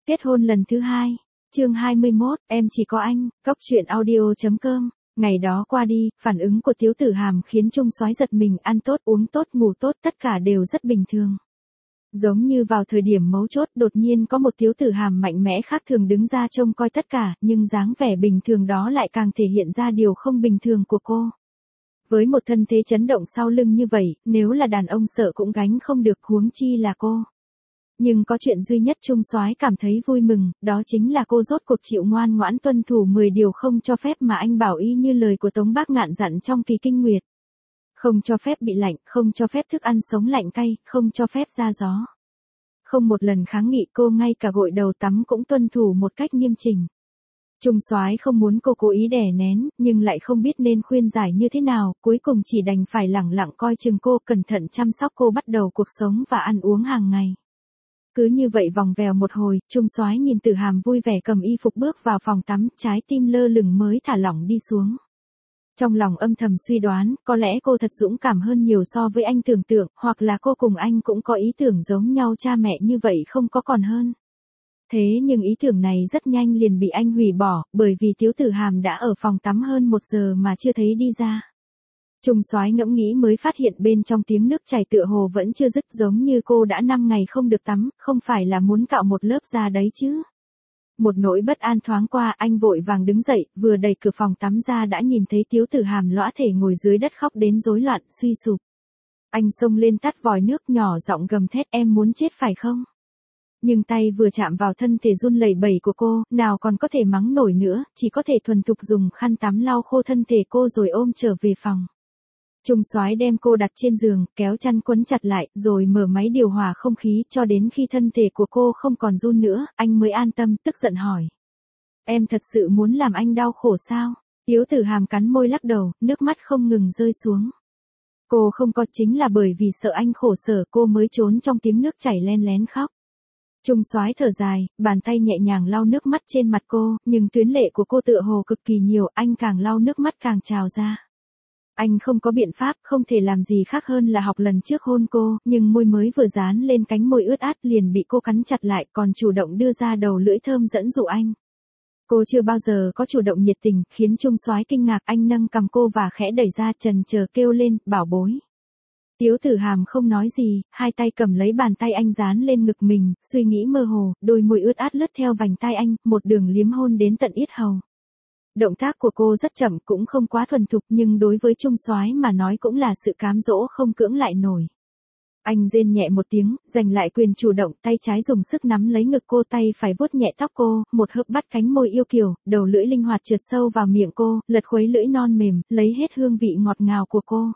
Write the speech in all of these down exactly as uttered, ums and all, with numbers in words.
Kết hôn lần thứ hai. Chương hai mươi mốt, em chỉ có anh, cóc truyện audio chấm com. Ngày đó qua đi, phản ứng của Tiếu Tử Hàm khiến Trung Soái giật mình, ăn tốt, uống tốt, ngủ tốt, tất cả đều rất bình thường. Giống như vào thời điểm mấu chốt đột nhiên có một Tiếu Tử Hàm mạnh mẽ khác thường đứng ra trông coi tất cả, nhưng dáng vẻ bình thường đó lại càng thể hiện ra điều không bình thường của cô. Với một thân thế chấn động sau lưng như vậy, nếu là đàn ông sợ cũng gánh không được, huống chi là cô. Nhưng có chuyện duy nhất Trung Soái cảm thấy vui mừng, đó chính là cô rốt cuộc chịu ngoan ngoãn tuân thủ mười điều không cho phép mà anh bảo y như lời của Tống Bác Ngạn dặn trong kỳ kinh nguyệt. Không cho phép bị lạnh, không cho phép thức ăn sống lạnh cay, không cho phép ra gió. Không một lần kháng nghị, cô ngay cả gội đầu tắm cũng tuân thủ một cách nghiêm chỉnh. Trung Soái không muốn cô cố ý đè nén, nhưng lại không biết nên khuyên giải như thế nào, cuối cùng chỉ đành phải lẳng lặng coi chừng cô, cẩn thận chăm sóc cô bắt đầu cuộc sống và ăn uống hàng ngày. Cứ như vậy vòng vèo một hồi, Trung Soái nhìn Tử Hàm vui vẻ cầm y phục bước vào phòng tắm, trái tim lơ lửng mới thả lỏng đi xuống. Trong lòng âm thầm suy đoán, có lẽ cô thật dũng cảm hơn nhiều so với anh tưởng tượng, hoặc là cô cùng anh cũng có ý tưởng giống nhau, cha mẹ như vậy không có còn hơn. Thế nhưng ý tưởng này rất nhanh liền bị anh hủy bỏ, bởi vì Tiếu Tử Hàm đã ở phòng tắm hơn một giờ mà chưa thấy đi ra. Trung Soái ngẫm nghĩ mới phát hiện bên trong tiếng nước chảy tựa hồ vẫn chưa dứt, giống như cô đã năm ngày không được tắm, không phải là muốn cạo một lớp da đấy chứ. Một nỗi bất an thoáng qua, anh vội vàng đứng dậy, vừa đẩy cửa phòng tắm ra đã nhìn thấy Tiếu Tử Hàm lõa thể ngồi dưới đất khóc đến rối loạn, suy sụp. Anh xông lên tắt vòi nước, nhỏ giọng gầm thét, em muốn chết phải không? Nhưng tay vừa chạm vào thân thể run lẩy bẩy của cô, nào còn có thể mắng nổi nữa, chỉ có thể thuần thục dùng khăn tắm lau khô thân thể cô rồi ôm trở về phòng. Trung Soái đem cô đặt trên giường, kéo chăn quấn chặt lại, rồi mở máy điều hòa không khí, cho đến khi thân thể của cô không còn run nữa, anh mới an tâm, tức giận hỏi. Em thật sự muốn làm anh đau khổ sao? Tiếu Tử Hàm cắn môi lắc đầu, nước mắt không ngừng rơi xuống. Cô không có, chính là bởi vì sợ anh khổ sở cô mới trốn trong tiếng nước chảy len lén khóc. Trung Soái thở dài, bàn tay nhẹ nhàng lau nước mắt trên mặt cô, nhưng tuyến lệ của cô tựa hồ cực kỳ nhiều, anh càng lau nước mắt càng trào ra. Anh không có biện pháp, không thể làm gì khác hơn là học lần trước hôn cô, nhưng môi mới vừa dán lên cánh môi ướt át liền bị cô cắn chặt lại, còn chủ động đưa ra đầu lưỡi thơm dẫn dụ anh. Cô chưa bao giờ có chủ động nhiệt tình, khiến Trung Soái kinh ngạc, anh nâng cằm cô và khẽ đẩy ra, chần chờ kêu lên, bảo bối. Tiếu Tử Hàm không nói gì, hai tay cầm lấy bàn tay anh dán lên ngực mình, suy nghĩ mơ hồ, đôi môi ướt át lướt theo vành tai anh, một đường liếm hôn đến tận yết hầu. Động tác của cô rất chậm, cũng không quá thuần thục, nhưng đối với Trung Soái mà nói cũng là sự cám dỗ không cưỡng lại nổi. Anh rên nhẹ một tiếng, giành lại quyền chủ động, tay trái dùng sức nắm lấy ngực cô, tay phải vuốt nhẹ tóc cô, một hớp bắt cánh môi yêu kiều, đầu lưỡi linh hoạt trượt sâu vào miệng cô, lật khuấy lưỡi non mềm, lấy hết hương vị ngọt ngào của cô.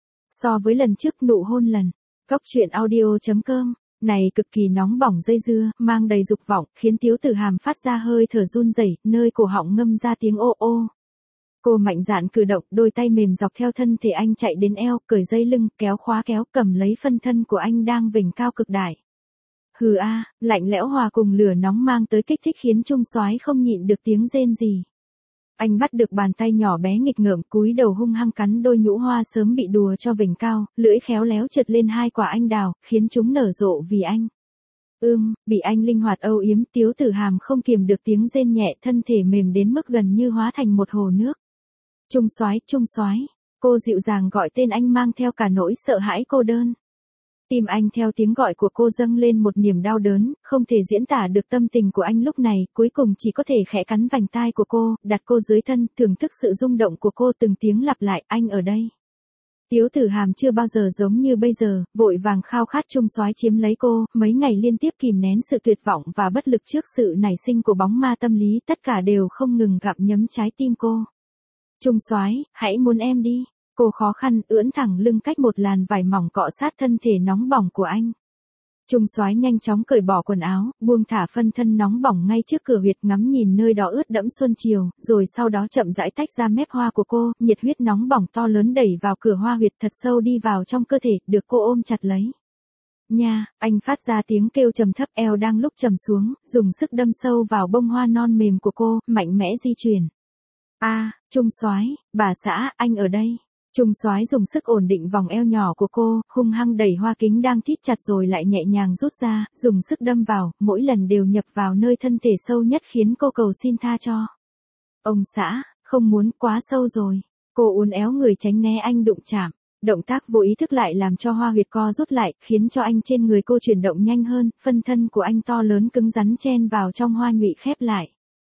So với lần trước nụ hôn lần, cóc truyện audio chấm com, này cực kỳ nóng bỏng dây dưa, mang đầy dục vọng, khiến Tiếu Tử Hàm phát ra hơi thở run rẩy, nơi cổ họng ngâm ra tiếng ô ô. Cô mạnh dạn cử động, đôi tay mềm dọc theo thân thể anh chạy đến eo, cởi dây lưng, kéo khóa kéo, cầm lấy phân thân của anh đang vểnh cao cực đại. Hừ a, lạnh lẽo hòa cùng lửa nóng mang tới kích thích khiến Trung Soái không nhịn được tiếng rên gì. Anh bắt được bàn tay nhỏ bé nghịch ngợm, cúi đầu hung hăng cắn đôi nhũ hoa sớm bị đùa cho vểnh cao, lưỡi khéo léo trượt lên hai quả anh đào, khiến chúng nở rộ vì anh. Ưm, bị anh linh hoạt âu yếm, Tiếu Tử Hàm không kiềm được tiếng rên nhẹ, thân thể mềm đến mức gần như hóa thành một hồ nước. Trung Soái, Trung Soái, cô dịu dàng gọi tên anh mang theo cả nỗi sợ hãi cô đơn. Tim anh theo tiếng gọi của cô dâng lên một niềm đau đớn, không thể diễn tả được tâm tình của anh lúc này, cuối cùng chỉ có thể khẽ cắn vành tai của cô, đặt cô dưới thân, thưởng thức sự rung động của cô, từng tiếng lặp lại, anh ở đây. Tiếu Tử Hàm chưa bao giờ giống như bây giờ, vội vàng khao khát Trung Soái chiếm lấy cô, mấy ngày liên tiếp kìm nén sự tuyệt vọng và bất lực trước sự nảy sinh của bóng ma tâm lý, tất cả đều không ngừng gặm nhấm trái tim cô. Trung Soái, hãy muốn em đi. Cô khó khăn, ưỡn thẳng lưng cách một làn vải mỏng cọ sát thân thể nóng bỏng của anh. Trung Soái nhanh chóng cởi bỏ quần áo, buông thả phân thân nóng bỏng ngay trước cửa huyệt, ngắm nhìn nơi đó ướt đẫm xuân chiều, rồi sau đó chậm rãi tách ra mép hoa của cô, nhiệt huyết nóng bỏng to lớn đẩy vào cửa hoa huyệt thật sâu đi vào trong cơ thể, được cô ôm chặt lấy. Nha, anh phát ra tiếng kêu trầm thấp, eo đang lúc trầm xuống, dùng sức đâm sâu vào bông hoa non mềm của cô, mạnh mẽ di chuyển. A, Trung Soái, bà xã, anh ở đây. Trung soái dùng sức ổn định vòng eo nhỏ của cô, hung hăng đẩy hoa kính đang thít chặt rồi lại nhẹ nhàng rút ra, dùng sức đâm vào, mỗi lần đều nhập vào nơi thân thể sâu nhất khiến cô cầu xin tha cho. Ông xã, không muốn, quá sâu rồi. Cô uốn éo người tránh né anh đụng chạm. Động tác vô ý thức lại làm cho hoa huyệt co rút lại, khiến cho anh trên người cô chuyển động nhanh hơn, phân thân của anh to lớn cứng rắn chen vào trong hoa nhụy khép lại.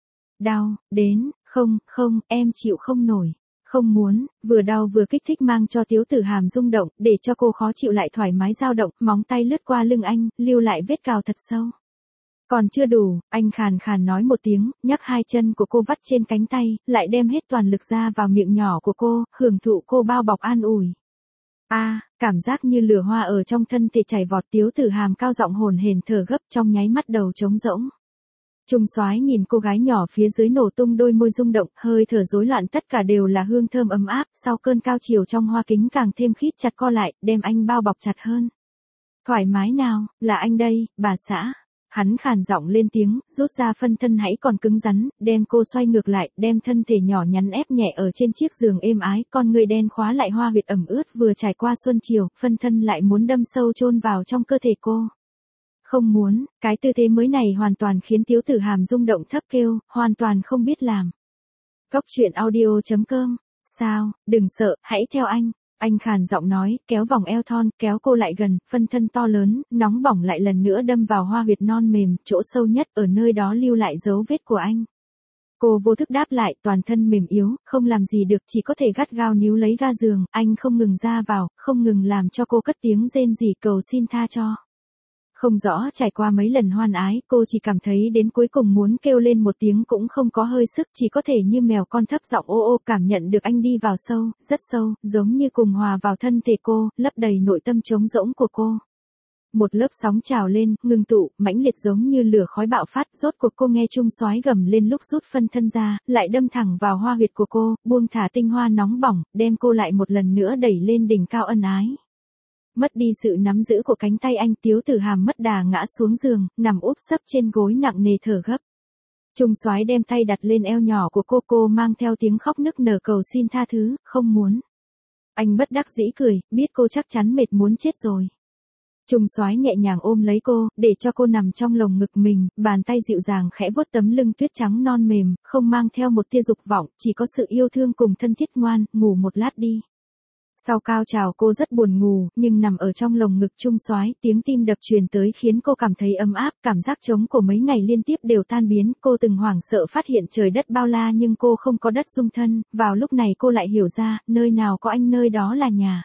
Đau, đến, không, không, em chịu không nổi. Không muốn, vừa đau vừa kích thích mang cho Tiếu Tử Hàm rung động, để cho cô khó chịu lại thoải mái dao động, móng tay lướt qua lưng anh, lưu lại vết cào thật sâu. Còn chưa đủ, anh khàn khàn nói một tiếng, nhấc hai chân của cô vắt trên cánh tay, lại đem hết toàn lực ra vào miệng nhỏ của cô, hưởng thụ cô bao bọc an ủi. A, à, cảm giác như lửa hoa ở trong thân thể chảy vọt. Tiếu Tử Hàm cao giọng hồn hển thở gấp, trong nháy mắt đầu trống rỗng. Trung soái nhìn cô gái nhỏ phía dưới nổ tung đôi môi rung động, hơi thở rối loạn, tất cả đều là hương thơm ấm áp, sau cơn cao chiều trong hoa kính càng thêm khít chặt co lại, đem anh bao bọc chặt hơn. Thoải mái nào, là anh đây, bà xã. Hắn khàn giọng lên tiếng, rút ra phân thân hãy còn cứng rắn, đem cô xoay ngược lại, đem thân thể nhỏ nhắn ép nhẹ ở trên chiếc giường êm ái, con người đen khóa lại hoa huyệt ẩm ướt vừa trải qua xuân chiều, phân thân lại muốn đâm sâu chôn vào trong cơ thể cô. Không muốn, cái tư thế mới này hoàn toàn khiến Tiếu Tử Hàm rung động thấp kêu, hoàn toàn không biết làm. Cốc truyện audio chấm com, sao, đừng sợ, hãy theo anh. Anh khàn giọng nói, kéo vòng eo thon, kéo cô lại gần, phân thân to lớn, nóng bỏng lại lần nữa đâm vào hoa huyệt non mềm, chỗ sâu nhất, ở nơi đó lưu lại dấu vết của anh. Cô vô thức đáp lại, toàn thân mềm yếu, không làm gì được, chỉ có thể gắt gao níu lấy ga giường, anh không ngừng ra vào, không ngừng làm cho cô cất tiếng rên rỉ cầu xin tha cho. Không rõ trải qua mấy lần hoan ái, cô chỉ cảm thấy đến cuối cùng muốn kêu lên một tiếng cũng không có hơi sức, chỉ có thể như mèo con thấp giọng ô ô, cảm nhận được anh đi vào sâu, rất sâu, giống như cùng hòa vào thân thể cô, lấp đầy nội tâm trống rỗng của cô. Một lớp sóng trào lên, ngừng tụ, mãnh liệt giống như lửa khói bạo phát, rốt cuộc cô nghe Trung soái gầm lên lúc rút phân thân ra, lại đâm thẳng vào hoa huyệt của cô, buông thả tinh hoa nóng bỏng, đem cô lại một lần nữa đẩy lên đỉnh cao ân ái. Mất đi sự nắm giữ của cánh tay anh, Tiếu Tử Hàm mất đà ngã xuống giường, nằm úp sấp trên gối nặng nề thở gấp. Trung soái đem tay đặt lên eo nhỏ của cô, cô mang theo tiếng khóc nức nở cầu xin tha thứ, không muốn. Anh bất đắc dĩ cười, biết cô chắc chắn mệt muốn chết rồi. Trung soái nhẹ nhàng ôm lấy cô, để cho cô nằm trong lồng ngực mình, bàn tay dịu dàng khẽ vuốt tấm lưng tuyết trắng non mềm, không mang theo một tia dục vọng, chỉ có sự yêu thương cùng thân thiết. Ngoan, ngủ một lát đi. Sau cao trào cô rất buồn ngủ, nhưng nằm ở trong lồng ngực Trung soái, tiếng tim đập truyền tới khiến cô cảm thấy ấm áp, cảm giác trống của mấy ngày liên tiếp đều tan biến, cô từng hoảng sợ phát hiện trời đất bao la nhưng cô không có đất dung thân, vào lúc này cô lại hiểu ra, nơi nào có anh nơi đó là nhà.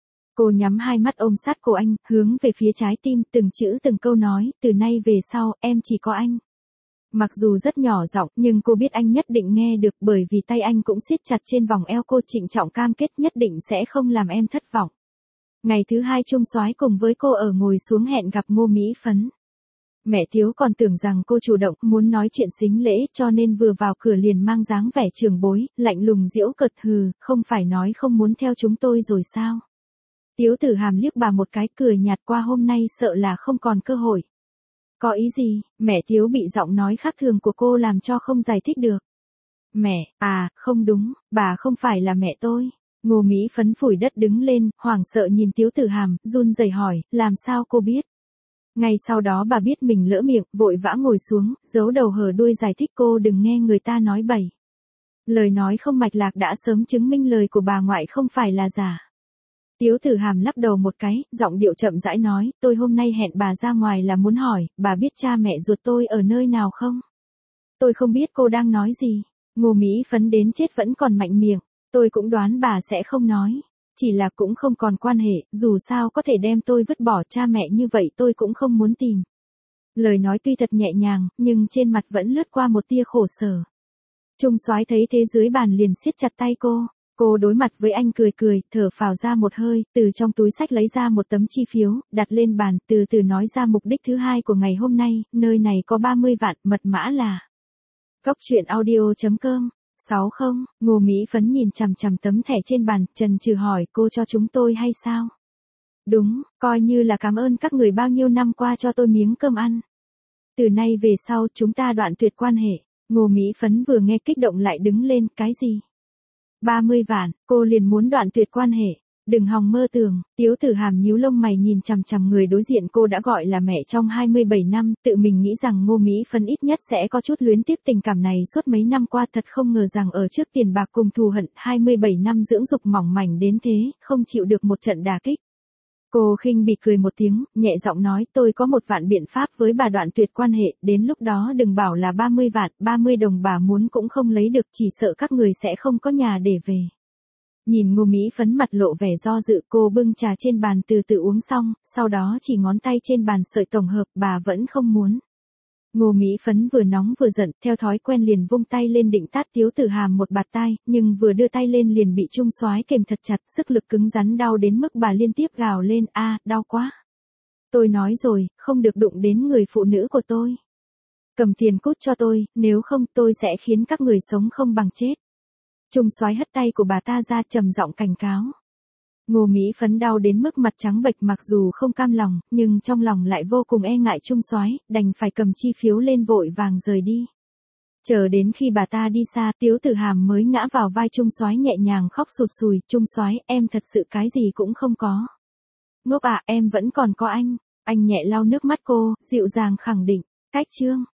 Cô nhắm hai mắt ôm sát cổ anh, hướng về phía trái tim, từng chữ từng câu nói, từ nay về sau, em chỉ có anh. Mặc dù rất nhỏ giọng, nhưng cô biết anh nhất định nghe được, bởi vì tay anh cũng siết chặt trên vòng eo cô, trịnh trọng cam kết nhất định sẽ không làm em thất vọng. Ngày thứ hai Trung soái cùng với cô ở ngồi xuống hẹn gặp Ngô Mỹ Phấn. Mẹ Tiếu còn tưởng rằng cô chủ động, muốn nói chuyện sính lễ, cho nên vừa vào cửa liền mang dáng vẻ trường bối, lạnh lùng giễu cợt, hừ, không phải nói không muốn theo chúng tôi rồi sao? Tiếu Tử Hàm liếc bà một cái, cười nhạt, qua hôm nay sợ là không còn cơ hội. Có ý gì? Mẹ Tiếu bị giọng nói khác thường của cô làm cho không giải thích được. Mẹ, à, không đúng, bà không phải là mẹ tôi. Ngô Mỹ Phấn phủi đất đứng lên, hoảng sợ nhìn Tiếu Tử Hàm, run rẩy hỏi, làm sao cô biết? Ngay sau đó bà biết mình lỡ miệng, vội vã ngồi xuống, giấu đầu hở đuôi giải thích, cô đừng nghe người ta nói bậy. Lời nói không mạch lạc đã sớm chứng minh lời của bà ngoại không phải là giả. Tiếu Tử Hàm lắc đầu một cái, giọng điệu chậm rãi nói, tôi hôm nay hẹn bà ra ngoài là muốn hỏi, bà biết cha mẹ ruột tôi ở nơi nào không? Tôi không biết cô đang nói gì. Ngô Mỹ Phấn đến chết vẫn còn mạnh miệng, tôi cũng đoán bà sẽ không nói. Chỉ là cũng không còn quan hệ, dù sao có thể đem tôi vứt bỏ cha mẹ như vậy tôi cũng không muốn tìm. Lời nói tuy thật nhẹ nhàng, nhưng trên mặt vẫn lướt qua một tia khổ sở. Trung soái thấy thế dưới bàn liền siết chặt tay cô. Cô đối mặt với anh cười cười, thở phào ra một hơi, từ trong túi xách lấy ra một tấm chi phiếu, đặt lên bàn, từ từ nói ra mục đích thứ hai của ngày hôm nay, nơi này có ba mươi vạn, mật mã là cốc truyện audio chấm com. sáu không, Ngô Mỹ Phấn nhìn chằm chằm tấm thẻ trên bàn, chần chừ hỏi, cô cho chúng tôi hay sao? Đúng, coi như là cảm ơn các người bao nhiêu năm qua cho tôi miếng cơm ăn. Từ nay về sau chúng ta đoạn tuyệt quan hệ. Ngô Mỹ Phấn vừa nghe kích động lại đứng lên, cái gì? ba mươi vạn, cô liền muốn đoạn tuyệt quan hệ. Đừng hòng mơ tưởng, Tiếu Tử Hàm nhíu lông mày nhìn chằm chằm người đối diện cô đã gọi là mẹ trong hai mươi bảy năm, tự mình nghĩ rằng Ngô Mỹ Phấn ít nhất sẽ có chút luyến tiếc tình cảm này suốt mấy năm qua, thật không ngờ rằng ở trước tiền bạc cùng thù hận, hai mươi bảy năm dưỡng dục mỏng mảnh đến thế, không chịu được một trận đả kích. Cô khinh bỉ cười một tiếng, nhẹ giọng nói tôi có một vạn biện pháp với bà đoạn tuyệt quan hệ, đến lúc đó đừng bảo là ba mươi vạn, ba mươi đồng bà muốn cũng không lấy được, chỉ sợ các người sẽ không có nhà để về. Nhìn Ngô Mỹ Phấn mặt lộ vẻ do dự, cô bưng trà trên bàn từ từ uống xong, sau đó chỉ ngón tay trên bàn sợi tổng hợp, bà vẫn không muốn. Ngô Mỹ Phấn vừa nóng vừa giận, theo thói quen liền vung tay lên định tát Tiếu Tử Hàm một bạt tai, nhưng vừa đưa tay lên liền bị Trung Soái kềm thật chặt, sức lực cứng rắn đau đến mức bà liên tiếp gào lên, a, đau quá. Tôi nói rồi, không được đụng đến người phụ nữ của tôi. Cầm tiền cút cho tôi, nếu không tôi sẽ khiến các người sống không bằng chết. Trung Soái hất tay của bà ta ra, trầm giọng cảnh cáo. Ngô Mỹ Phấn đau đến mức mặt trắng bệch, mặc dù không cam lòng, nhưng trong lòng lại vô cùng e ngại Trung Soái, đành phải cầm chi phiếu lên vội vàng rời đi. Chờ đến khi bà ta đi xa, Tiếu Tử Hàm mới ngã vào vai Trung Soái nhẹ nhàng khóc sụt sùi, Trung Soái, em thật sự cái gì cũng không có. Ngốc à, em vẫn còn có anh. Anh nhẹ lau nước mắt cô, dịu dàng khẳng định, cách chương.